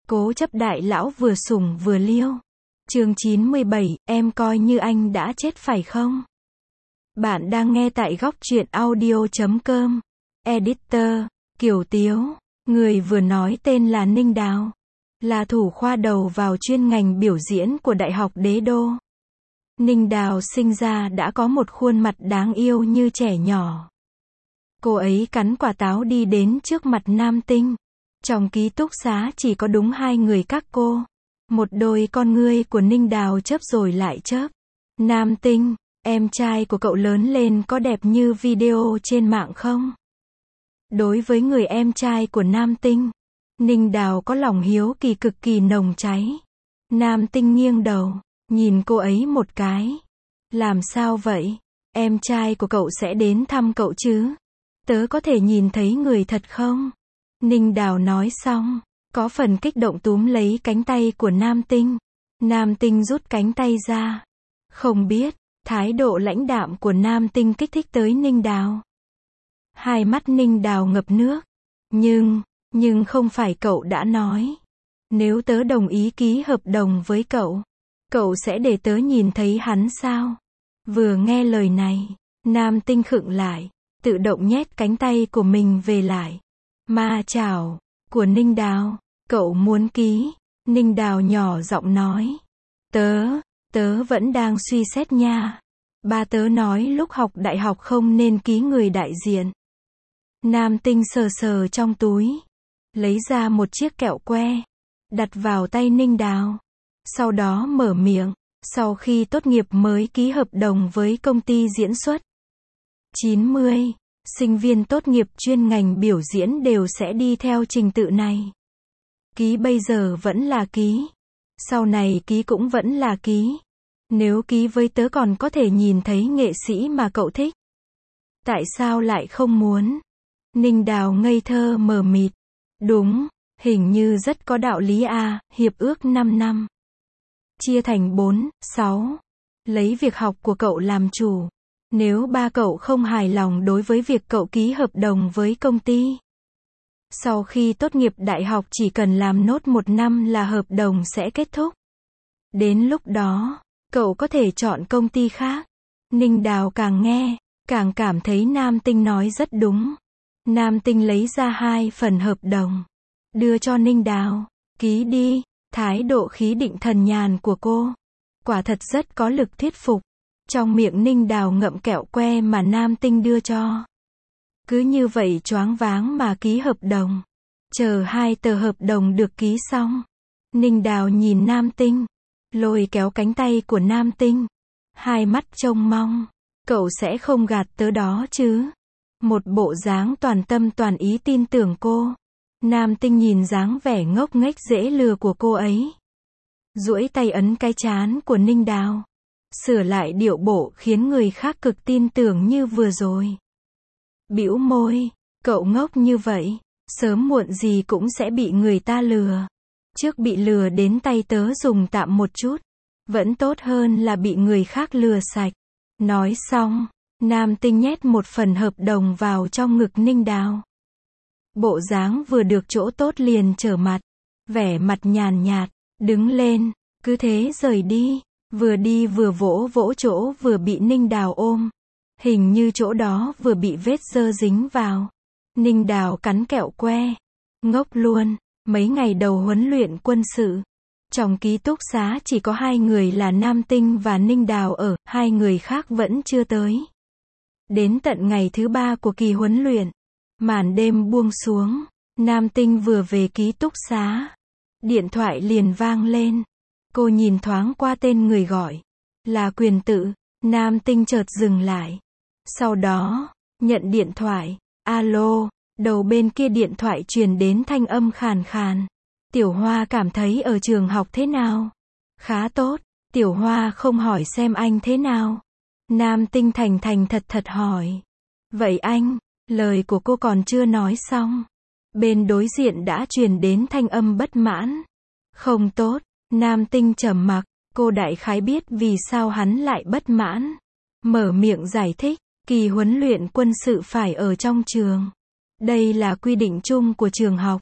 Cố chấp đại lão vừa sủng vừa liêu. Chương 97, em coi như anh đã chết phải không? Bạn đang nghe tại góc truyện audio.com. Editor, Kiều Tiếu. Người vừa nói tên là Ninh Đào. Là thủ khoa đầu vào chuyên ngành biểu diễn của Đại học Đế Đô. Ninh Đào sinh ra đã có một khuôn mặt đáng yêu như trẻ nhỏ. Cô ấy cắn quả táo đi đến trước mặt Nam Tinh. Trong ký túc xá chỉ có đúng hai người các cô. Một đôi con ngươi của Ninh Đào chớp rồi lại chớp. Nam Tinh, em trai của cậu lớn lên có đẹp như video trên mạng không? Đối với người em trai của Nam Tinh, Ninh Đào có lòng hiếu kỳ cực kỳ nồng cháy. Nam Tinh nghiêng đầu, nhìn cô ấy một cái. Làm sao vậy? Em trai của cậu sẽ đến thăm cậu chứ? Tớ có thể nhìn thấy người thật không? Ninh Đào nói xong, có phần kích động túm lấy cánh tay của Nam Tinh. Nam Tinh rút cánh tay ra. Không biết, thái độ lãnh đạm của Nam Tinh kích thích tới Ninh Đào. Hai mắt Ninh Đào ngập nước. Nhưng không phải cậu đã nói. Nếu tớ đồng ý ký hợp đồng với cậu, cậu sẽ để tớ nhìn thấy hắn sao? Vừa nghe lời này, Nam Tinh khựng lại, tự động nhét cánh tay của mình về lại. Ma chảo của Ninh Đào, cậu muốn ký? Ninh Đào nhỏ giọng nói. Tớ vẫn đang suy xét nha. Ba tớ nói lúc học đại học không nên ký người đại diện. Nam Tinh sờ sờ trong túi, lấy ra một chiếc kẹo que, đặt vào tay Ninh Đào. Sau đó mở miệng, sau khi tốt nghiệp mới ký hợp đồng với công ty diễn xuất. 90 sinh viên tốt nghiệp chuyên ngành biểu diễn đều sẽ đi theo trình tự này. Ký bây giờ vẫn là ký. Sau này ký cũng vẫn là ký. Nếu ký với tớ còn có thể nhìn thấy nghệ sĩ mà cậu thích. Tại sao lại không muốn? Ninh Đào ngây thơ mờ mịt. Đúng, hình như rất có đạo lý à, hiệp ước 5 năm. Chia thành 4, 6. Lấy việc học của cậu làm chủ. Nếu ba cậu không hài lòng đối với việc cậu ký hợp đồng với công ty, sau khi tốt nghiệp đại học chỉ cần làm nốt 1 năm là hợp đồng sẽ kết thúc. Đến lúc đó, cậu có thể chọn công ty khác. Ninh Đào càng nghe, càng cảm thấy Nam Tinh nói rất đúng. Nam Tinh lấy ra 2 phần hợp đồng, đưa cho Ninh Đào. Ký đi. Thái độ khí định thần nhàn của cô, quả thật rất có lực thuyết phục. Trong miệng Ninh Đào ngậm kẹo que mà Nam Tinh đưa cho. Cứ như vậy choáng váng mà ký hợp đồng. Chờ 2 tờ hợp đồng được ký xong, Ninh Đào nhìn Nam Tinh, lôi kéo cánh tay của Nam Tinh, hai mắt trông mong. Cậu sẽ không gạt tớ đó chứ? Một bộ dáng toàn tâm toàn ý tin tưởng cô. Nam Tinh nhìn dáng vẻ ngốc nghếch dễ lừa của cô ấy, duỗi tay ấn cái trán của Ninh Đào, sửa lại điệu bộ khiến người khác cực tin tưởng như vừa rồi. Bĩu môi, cậu ngốc như vậy, sớm muộn gì cũng sẽ bị người ta lừa. Trước bị lừa đến tay tớ dùng tạm một chút, vẫn tốt hơn là bị người khác lừa sạch. Nói xong, Nam Tinh nhét 1 phần hợp đồng vào trong ngực Ninh Đào. Bộ dáng vừa được chỗ tốt liền trở mặt, vẻ mặt nhàn nhạt, đứng lên, cứ thế rời đi. Vừa đi vừa vỗ vỗ chỗ vừa bị Ninh Đào ôm. Hình như chỗ đó vừa bị vết dơ dính vào. Ninh Đào cắn kẹo que. Ngốc luôn, mấy ngày đầu huấn luyện quân sự. Trong ký túc xá chỉ có 2 người là Nam Tinh và Ninh Đào ở, 2 người khác vẫn chưa tới. Đến tận ngày thứ 3 của kỳ huấn luyện, màn đêm buông xuống, Nam Tinh vừa về ký túc xá. Điện thoại liền vang lên. Cô nhìn thoáng qua tên người gọi. Là Quyền Tự. Nam Tinh chợt dừng lại. Sau đó, nhận điện thoại. Alo, đầu bên kia điện thoại truyền đến thanh âm khàn khàn. Tiểu Hoa cảm thấy ở trường học thế nào? Khá tốt. Tiểu Hoa không hỏi xem anh thế nào. Nam Tinh thành thành thật thật hỏi. Vậy anh, lời của cô còn chưa nói xong. Bên đối diện đã truyền đến thanh âm bất mãn. Không tốt. Nam Tinh trầm mặc, cô đại khái biết vì sao hắn lại bất mãn. Mở miệng giải thích, kỳ huấn luyện quân sự phải ở trong trường. Đây là quy định chung của trường học.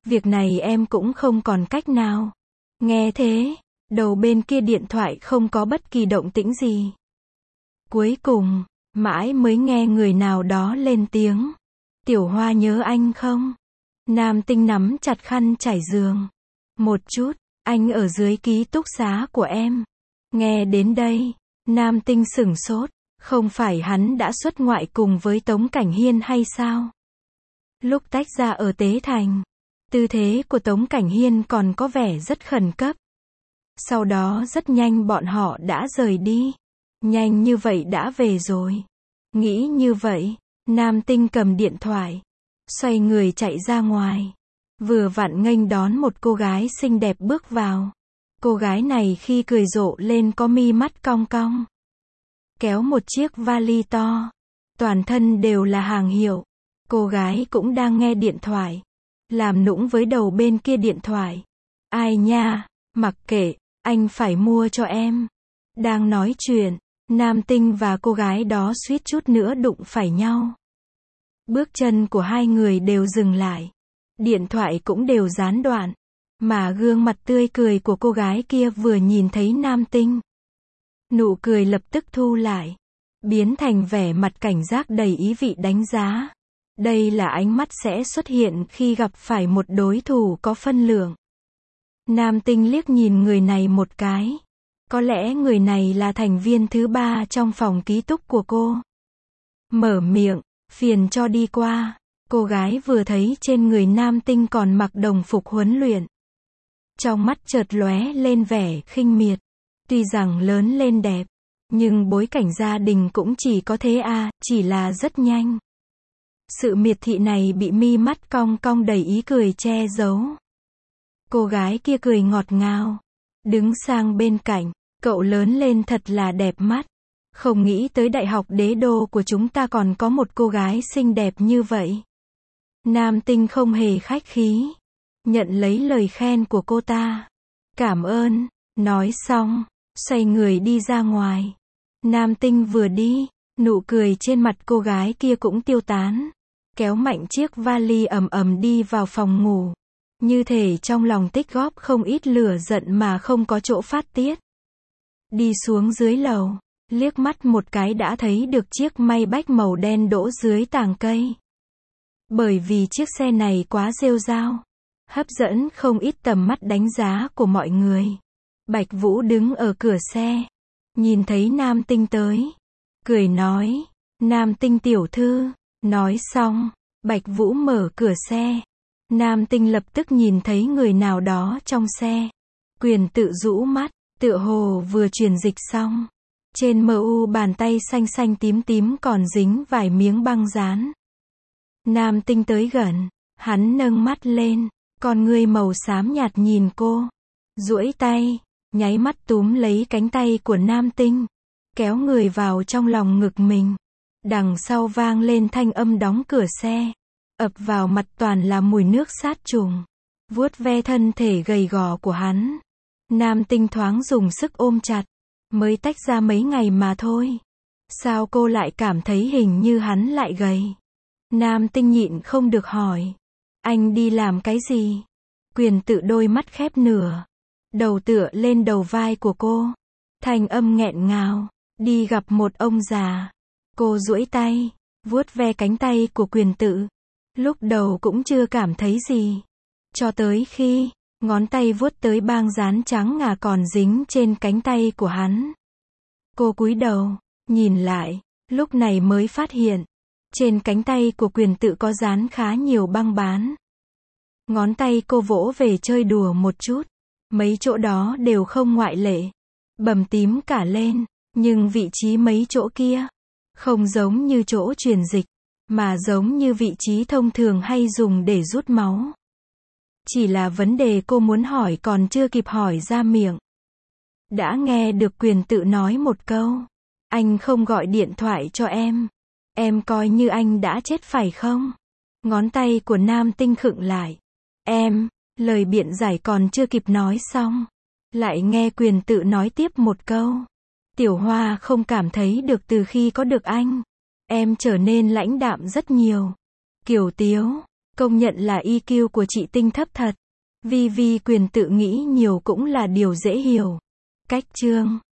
Việc này em cũng không còn cách nào. Nghe thế, đầu bên kia điện thoại không có bất kỳ động tĩnh gì. Cuối cùng, mãi mới nghe người nào đó lên tiếng. Tiểu Hoa nhớ anh không? Nam Tinh nắm chặt khăn trải giường. Một chút, anh ở dưới ký túc xá của em. Nghe đến đây, Nam Tinh sửng sốt. Không phải hắn đã xuất ngoại cùng với Tống Cảnh Hiên hay sao? Lúc tách ra ở Tế Thành, tư thế của Tống Cảnh Hiên còn có vẻ rất khẩn cấp. Sau đó rất nhanh bọn họ đã rời đi. Nhanh như vậy đã về rồi. Nghĩ như vậy, Nam Tinh cầm điện thoại, xoay người chạy ra ngoài. Vừa vặn nghênh đón một cô gái xinh đẹp bước vào. Cô gái này khi cười rộ lên có mi mắt cong cong. Kéo một chiếc vali to. Toàn thân đều là hàng hiệu. Cô gái cũng đang nghe điện thoại. Làm nũng với đầu bên kia điện thoại. Ai nha, mặc kệ, anh phải mua cho em. Đang nói chuyện, Nam Tinh và cô gái đó suýt chút nữa đụng phải nhau. Bước chân của hai người đều dừng lại. Điện thoại cũng đều gián đoạn. Mà gương mặt tươi cười của cô gái kia vừa nhìn thấy Nam Tinh, nụ cười lập tức thu lại, biến thành vẻ mặt cảnh giác đầy ý vị đánh giá. Đây là ánh mắt sẽ xuất hiện khi gặp phải một đối thủ có phân lượng. Nam Tinh liếc nhìn người này một cái. Có lẽ người này là thành viên thứ 3 trong phòng ký túc của cô. Mở miệng, phiền cho đi qua. Cô gái vừa thấy trên người Nam Tinh còn mặc đồng phục huấn luyện. Trong mắt chợt lóe lên vẻ khinh miệt. Tuy rằng lớn lên đẹp, nhưng bối cảnh gia đình cũng chỉ có thế à, chỉ là rất nhanh. Sự miệt thị này bị mi mắt cong cong đầy ý cười che giấu. Cô gái kia cười ngọt ngào, đứng sang bên cạnh, cậu lớn lên thật là đẹp mắt. Không nghĩ tới đại học đế đô của chúng ta còn có một cô gái xinh đẹp như vậy. Nam Tinh không hề khách khí, nhận lấy lời khen của cô ta. Cảm ơn, nói xong, xoay người đi ra ngoài. Nam Tinh vừa đi, nụ cười trên mặt cô gái kia cũng tiêu tán. Kéo mạnh chiếc vali ầm ầm đi vào phòng ngủ. Như thể trong lòng tích góp không ít lửa giận mà không có chỗ phát tiết. Đi xuống dưới lầu, liếc mắt một cái đã thấy được chiếc Maybach màu đen đỗ dưới tàng cây. Bởi vì chiếc xe này quá rêu rao, hấp dẫn không ít tầm mắt đánh giá của mọi người. Bạch Vũ đứng ở cửa xe, nhìn thấy Nam Tinh tới, cười nói, Nam Tinh tiểu thư. Nói xong, Bạch Vũ mở cửa xe. Nam Tinh lập tức nhìn thấy người nào đó trong xe. Quyền tự rũ mắt, tựa hồ vừa truyền dịch xong. Trên mu bàn tay xanh xanh tím tím còn dính vài miếng băng dán. Nam Tinh tới gần, hắn nâng mắt lên, con ngươi màu xám nhạt nhìn cô. Duỗi tay, nháy mắt túm lấy cánh tay của Nam Tinh, kéo người vào trong lòng ngực mình. Đằng sau vang lên thanh âm đóng cửa xe. Ập vào mặt toàn là mùi nước sát trùng. Vuốt ve thân thể gầy gò của hắn. Nam Tinh thoáng dùng sức ôm chặt. Mới tách ra mấy ngày mà thôi. Sao cô lại cảm thấy hình như hắn lại gầy? Nam Tinh nhịn không được hỏi. Anh đi làm cái gì? Quyền tự đôi mắt khép nửa. Đầu tựa lên đầu vai của cô. Thanh âm nghẹn ngào. Đi gặp một ông già. Cô duỗi tay, vuốt ve cánh tay của Quyền tự. Lúc đầu cũng chưa cảm thấy gì. Cho tới khi, ngón tay vuốt tới băng dán trắng ngà còn dính trên cánh tay của hắn. Cô cúi đầu, nhìn lại, lúc này mới phát hiện. Trên cánh tay của Quyền tự có dán khá nhiều băng bán. Ngón tay cô vỗ về chơi đùa một chút. Mấy chỗ đó đều không ngoại lệ. Bầm tím cả lên, nhưng vị trí mấy chỗ kia không giống như chỗ truyền dịch, mà giống như vị trí thông thường hay dùng để rút máu. Chỉ là vấn đề cô muốn hỏi còn chưa kịp hỏi ra miệng. Đã nghe được Quyền tự nói một câu. Anh không gọi điện thoại cho em coi như anh đã chết phải không? Ngón tay của Nam Tinh khựng lại. Lời biện giải còn chưa kịp nói xong. Lại nghe Quyền tự nói tiếp một câu. Tiểu Hoa không cảm thấy được từ khi có được anh. Em trở nên lãnh đạm rất nhiều. Kiều tiếu, Công nhận là EQ của chị Tinh thấp thật. Vi quyền tự nghĩ nhiều cũng là điều dễ hiểu. Cách chương